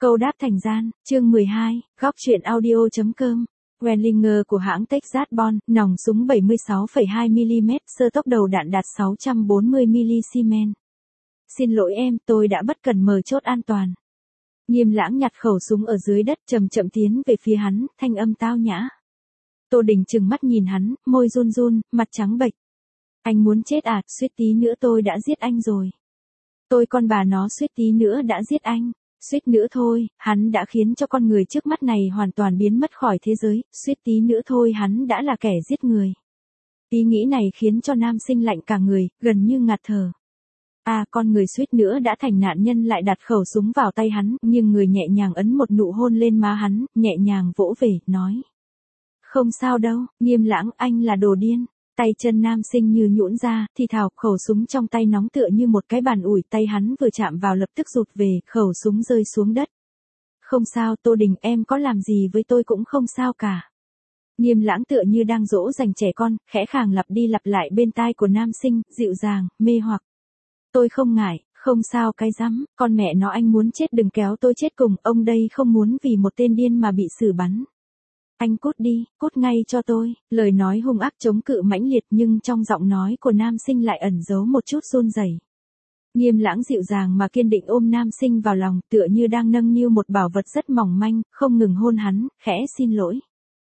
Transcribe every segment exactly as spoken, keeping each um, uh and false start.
Câu đáp thành gian, chương mười hai, góc truyện audio.com. Wellinger của hãng Texas Bond, nòng súng bảy mươi sáu phẩy hai mi-li-mét, sơ tốc đầu đạn đạt sáu trăm bốn mươi mi-li-xi-men. Xin lỗi em, tôi đã bất cần mở chốt an toàn. Nghiêm Lãng nhặt khẩu súng ở dưới đất, chậm chậm tiến về phía hắn, thanh âm tao nhã. Tô Đình trừng mắt nhìn hắn, môi run run, mặt trắng bệch. Anh muốn chết à, suýt tí nữa tôi đã giết anh rồi. Tôi con bà nó suýt tí nữa đã giết anh. Suýt nữa thôi, hắn đã khiến cho con người trước mắt này hoàn toàn biến mất khỏi thế giới, suýt tí nữa thôi hắn đã là kẻ giết người. Ý nghĩ này khiến cho nam sinh lạnh cả người, gần như ngạt thở. À, con người suýt nữa đã thành nạn nhân lại đặt khẩu súng vào tay hắn, nhưng người nhẹ nhàng ấn một nụ hôn lên má hắn, nhẹ nhàng vỗ về, nói. Không sao đâu, Nghiêm Lãng, anh là đồ điên. Tay chân nam sinh như nhũn ra, thì thào, khẩu súng trong tay nóng tựa như một cái bàn ủi, tay hắn vừa chạm vào lập tức rụt về, khẩu súng rơi xuống đất. Không sao, Tô Đình, em có làm gì với tôi cũng không sao cả. Nghiêm Lãng tựa như đang dỗ dành trẻ con, khẽ khàng lặp đi lặp lại bên tai của nam sinh, dịu dàng, mê hoặc. Tôi không ngại, không sao cái rắm, con mẹ nó anh muốn chết đừng kéo tôi chết cùng, ông đây không muốn vì một tên điên mà bị xử bắn. Anh cút đi, cút ngay cho tôi, lời nói hung ác chống cự mãnh liệt nhưng trong giọng nói của nam sinh lại ẩn giấu một chút run rẩy. Nghiêm Lãng dịu dàng mà kiên định ôm nam sinh vào lòng tựa như đang nâng niu một bảo vật rất mỏng manh, không ngừng hôn hắn, khẽ xin lỗi.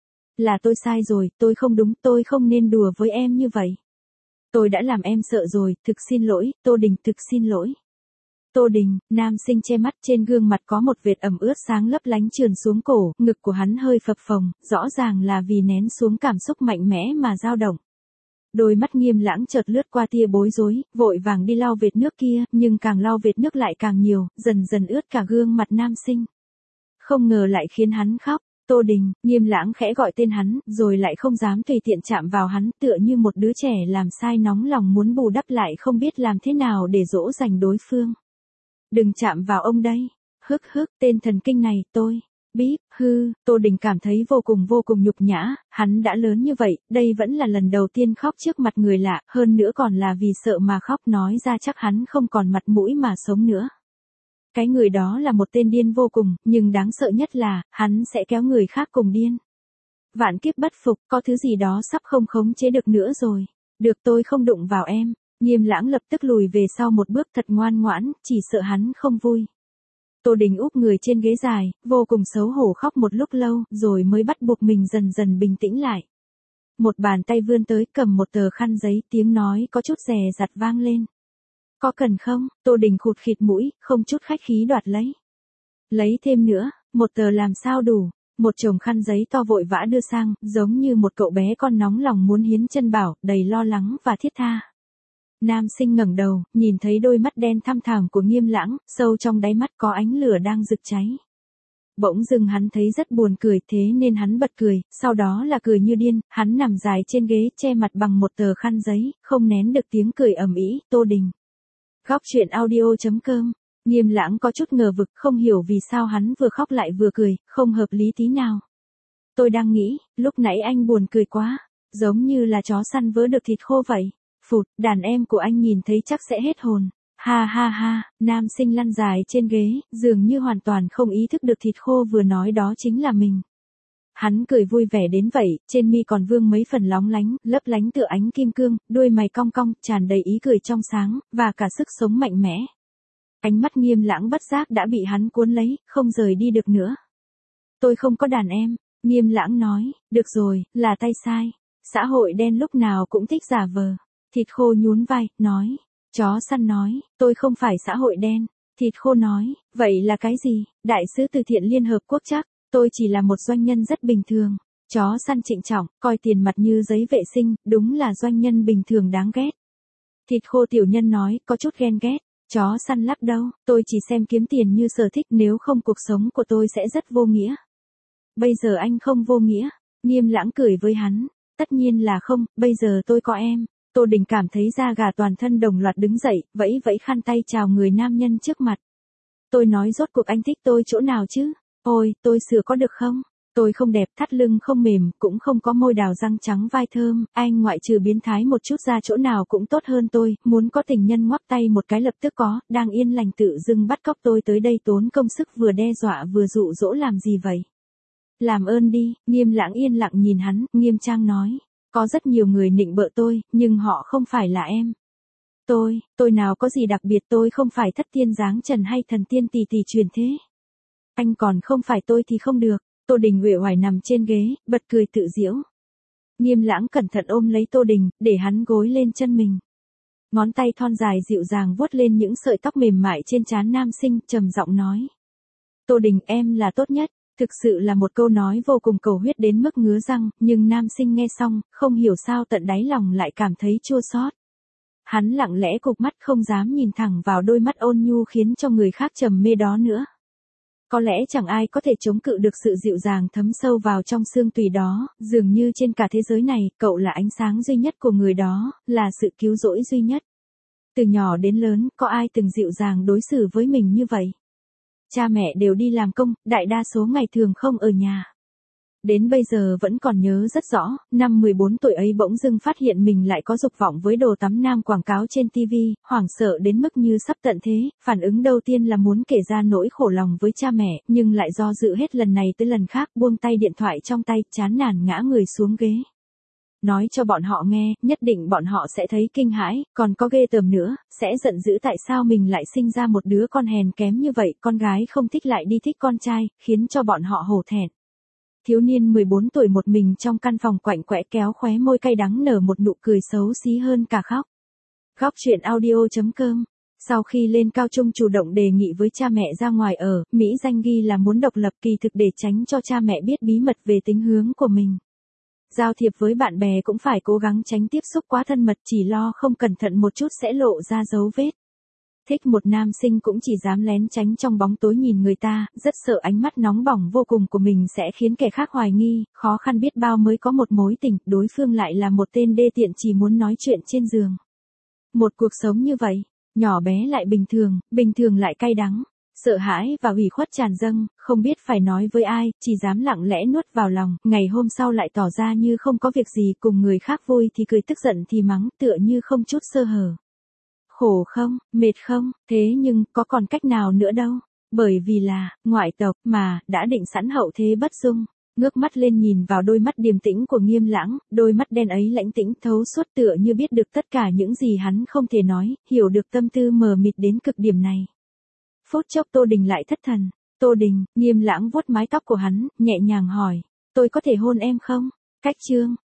Là tôi sai rồi, tôi không đúng, tôi không nên đùa với em như vậy. Tôi đã làm em sợ rồi, thực xin lỗi, Tô Đình, thực xin lỗi. Tô Đình, nam sinh che mắt, trên gương mặt có một vệt ẩm ướt sáng lấp lánh trườn xuống cổ, ngực của hắn hơi phập phồng, rõ ràng là vì nén xuống cảm xúc mạnh mẽ mà dao động. Đôi mắt Nghiêm Lãng chợt lướt qua tia bối rối, vội vàng đi lau vệt nước kia, nhưng càng lau vệt nước lại càng nhiều, dần dần ướt cả gương mặt nam sinh. Không ngờ lại khiến hắn khóc. Tô Đình, Nghiêm Lãng khẽ gọi tên hắn, rồi lại không dám tùy tiện chạm vào hắn, tựa như một đứa trẻ làm sai nóng lòng muốn bù đắp lại không biết làm thế nào để dỗ dành đối phương. Đừng chạm vào ông đây. Hức hức, tên thần kinh này, tôi. Bíp, hư, Tô Đình cảm thấy vô cùng vô cùng nhục nhã, hắn đã lớn như vậy, đây vẫn là lần đầu tiên khóc trước mặt người lạ, hơn nữa còn là vì sợ mà khóc, nói ra chắc hắn không còn mặt mũi mà sống nữa. Cái người đó là một tên điên vô cùng, nhưng đáng sợ nhất là, hắn sẽ kéo người khác cùng điên. Vạn kiếp bất phục, có thứ gì đó sắp không khống chế được nữa rồi. Được, tôi không đụng vào em. Nghiêm Lãng lập tức lùi về sau một bước thật ngoan ngoãn, chỉ sợ hắn không vui. Tô Đình úp người trên ghế dài, vô cùng xấu hổ khóc một lúc lâu, rồi mới bắt buộc mình dần dần bình tĩnh lại. Một bàn tay vươn tới cầm một tờ khăn giấy, tiếng nói có chút dè dặt vang lên. Có cần không? Tô Đình khụt khịt mũi, không chút khách khí đoạt lấy. Lấy thêm nữa, một tờ làm sao đủ, một chồng khăn giấy to vội vã đưa sang, giống như một cậu bé con nóng lòng muốn hiến chân bảo, đầy lo lắng và thiết tha. Nam sinh ngẩng đầu, nhìn thấy đôi mắt đen thăm thẳm của Nghiêm Lãng, sâu trong đáy mắt có ánh lửa đang rực cháy. Bỗng dưng hắn thấy rất buồn cười, thế nên hắn bật cười, sau đó là cười như điên, hắn nằm dài trên ghế che mặt bằng một tờ khăn giấy, không nén được tiếng cười ầm ĩ. Tô Đình. Góc truyện audio.com. Nghiêm Lãng có chút ngờ vực, không hiểu vì sao hắn vừa khóc lại vừa cười, không hợp lý tí nào. Tôi đang nghĩ, lúc nãy anh buồn cười quá, giống như là chó săn vớ được thịt khô vậy. Phụt, đàn em của anh nhìn thấy chắc sẽ hết hồn. Ha ha ha, nam sinh lăn dài trên ghế, dường như hoàn toàn không ý thức được thịt khô vừa nói đó chính là mình. Hắn cười vui vẻ đến vậy, trên mi còn vương mấy phần lóng lánh, lấp lánh tựa ánh kim cương, đuôi mày cong cong, tràn đầy ý cười trong sáng, và cả sức sống mạnh mẽ. Ánh mắt Nghiêm Lãng bất giác đã bị hắn cuốn lấy, không rời đi được nữa. Tôi không có đàn em, Nghiêm Lãng nói, được rồi, là tay sai. Xã hội đen lúc nào cũng thích giả vờ. Thịt khô nhún vai, nói. Chó săn nói, tôi không phải xã hội đen. Thịt khô nói, vậy là cái gì? Đại sứ từ thiện Liên Hợp Quốc chắc. Tôi chỉ là một doanh nhân rất bình thường. Chó săn trịnh trọng, coi tiền mặt như giấy vệ sinh, đúng là doanh nhân bình thường đáng ghét. Thịt khô tiểu nhân nói, có chút ghen ghét. Chó săn lắc đâu, tôi chỉ xem kiếm tiền như sở thích, nếu không cuộc sống của tôi sẽ rất vô nghĩa. Bây giờ anh không vô nghĩa. Nghiêm Lãng cười với hắn. Tất nhiên là không, bây giờ tôi có em. Tô Đình cảm thấy da gà toàn thân đồng loạt đứng dậy, vẫy vẫy khăn tay chào người nam nhân trước mặt. Tôi nói rốt cuộc anh thích tôi chỗ nào chứ? Ôi, tôi sửa có được không? Tôi không đẹp, thắt lưng không mềm, cũng không có môi đào răng trắng vai thơm, anh ngoại trừ biến thái một chút ra chỗ nào cũng tốt hơn tôi, muốn có tình nhân ngoắc tay một cái lập tức có, đang yên lành tự dưng bắt cóc tôi tới đây tốn công sức vừa đe dọa vừa dụ dỗ làm gì vậy? Làm ơn đi, Nghiêm Lãng yên lặng nhìn hắn, nghiêm trang nói, có rất nhiều người nịnh bợ tôi, nhưng họ không phải là em. Tôi, tôi nào có gì đặc biệt, tôi không phải thất tiên dáng trần hay thần tiên tỳ tỳ truyền thế. Anh còn không phải tôi thì không được. Tô Đình uể oải nằm trên ghế, bật cười tự giễu. Nghiêm Lãng cẩn thận ôm lấy Tô Đình, để hắn gối lên chân mình. Ngón tay thon dài dịu dàng vuốt lên những sợi tóc mềm mại trên trán nam sinh, trầm giọng nói. Tô Đình, em là tốt nhất. Thực sự là một câu nói vô cùng cầu huyết đến mức ngứa răng, nhưng nam sinh nghe xong, không hiểu sao tận đáy lòng lại cảm thấy chua xót. Hắn lặng lẽ cụp mắt không dám nhìn thẳng vào đôi mắt ôn nhu khiến cho người khác trầm mê đó nữa. Có lẽ chẳng ai có thể chống cự được sự dịu dàng thấm sâu vào trong xương tủy đó, dường như trên cả thế giới này, cậu là ánh sáng duy nhất của người đó, là sự cứu rỗi duy nhất. Từ nhỏ đến lớn, có ai từng dịu dàng đối xử với mình như vậy? Cha mẹ đều đi làm công, đại đa số ngày thường không ở nhà. Đến bây giờ vẫn còn nhớ rất rõ, năm mười bốn tuổi ấy bỗng dưng phát hiện mình lại có dục vọng với đồ tắm nam quảng cáo trên ti vi, hoảng sợ đến mức như sắp tận thế, phản ứng đầu tiên là muốn kể ra nỗi khổ lòng với cha mẹ, nhưng lại do dự hết lần này tới lần khác buông tay điện thoại trong tay, chán nản ngã người xuống ghế. Nói cho bọn họ nghe, nhất định bọn họ sẽ thấy kinh hãi, còn có ghê tởm nữa, sẽ giận dữ tại sao mình lại sinh ra một đứa con hèn kém như vậy, con gái không thích lại đi thích con trai, khiến cho bọn họ hổ thẹn. Thiếu niên mười bốn tuổi một mình trong căn phòng quạnh quẽ kéo khóe môi cay đắng nở một nụ cười xấu xí hơn cả khóc. Góc truyện audio chấm com. Sau khi lên cao trung chủ động đề nghị với cha mẹ ra ngoài ở, Mỹ danh ghi là muốn độc lập, kỳ thực để tránh cho cha mẹ biết bí mật về tính hướng của mình. Giao thiệp với bạn bè cũng phải cố gắng tránh tiếp xúc quá thân mật, chỉ lo không cẩn thận một chút sẽ lộ ra dấu vết. Thích một nam sinh cũng chỉ dám lén tránh trong bóng tối nhìn người ta, rất sợ ánh mắt nóng bỏng vô cùng của mình sẽ khiến kẻ khác hoài nghi, khó khăn biết bao mới có một mối tình, đối phương lại là một tên đê tiện chỉ muốn nói chuyện trên giường. Một cuộc sống như vậy, nhỏ bé lại bình thường, bình thường lại cay đắng, sợ hãi và ủy khuất tràn dâng, không biết phải nói với ai, chỉ dám lặng lẽ nuốt vào lòng, ngày hôm sau lại tỏ ra như không có việc gì, cùng người khác vui thì cười, tức giận thì mắng, tựa như không chút sơ hở. Khổ không, mệt không, thế nhưng có còn cách nào nữa đâu, bởi vì là ngoại tộc mà đã định sẵn hậu thế bất dung. Ngước mắt lên nhìn vào đôi mắt điềm tĩnh của Nghiêm Lãng, đôi mắt đen ấy lãnh tĩnh thấu suốt tựa như biết được tất cả những gì hắn không thể nói, hiểu được tâm tư mờ mịt đến cực điểm này. Phút chốc Tô Đình lại thất thần. Tô Đình, Nghiêm Lãng vuốt mái tóc của hắn, nhẹ nhàng hỏi, tôi có thể hôn em không? Cách chương.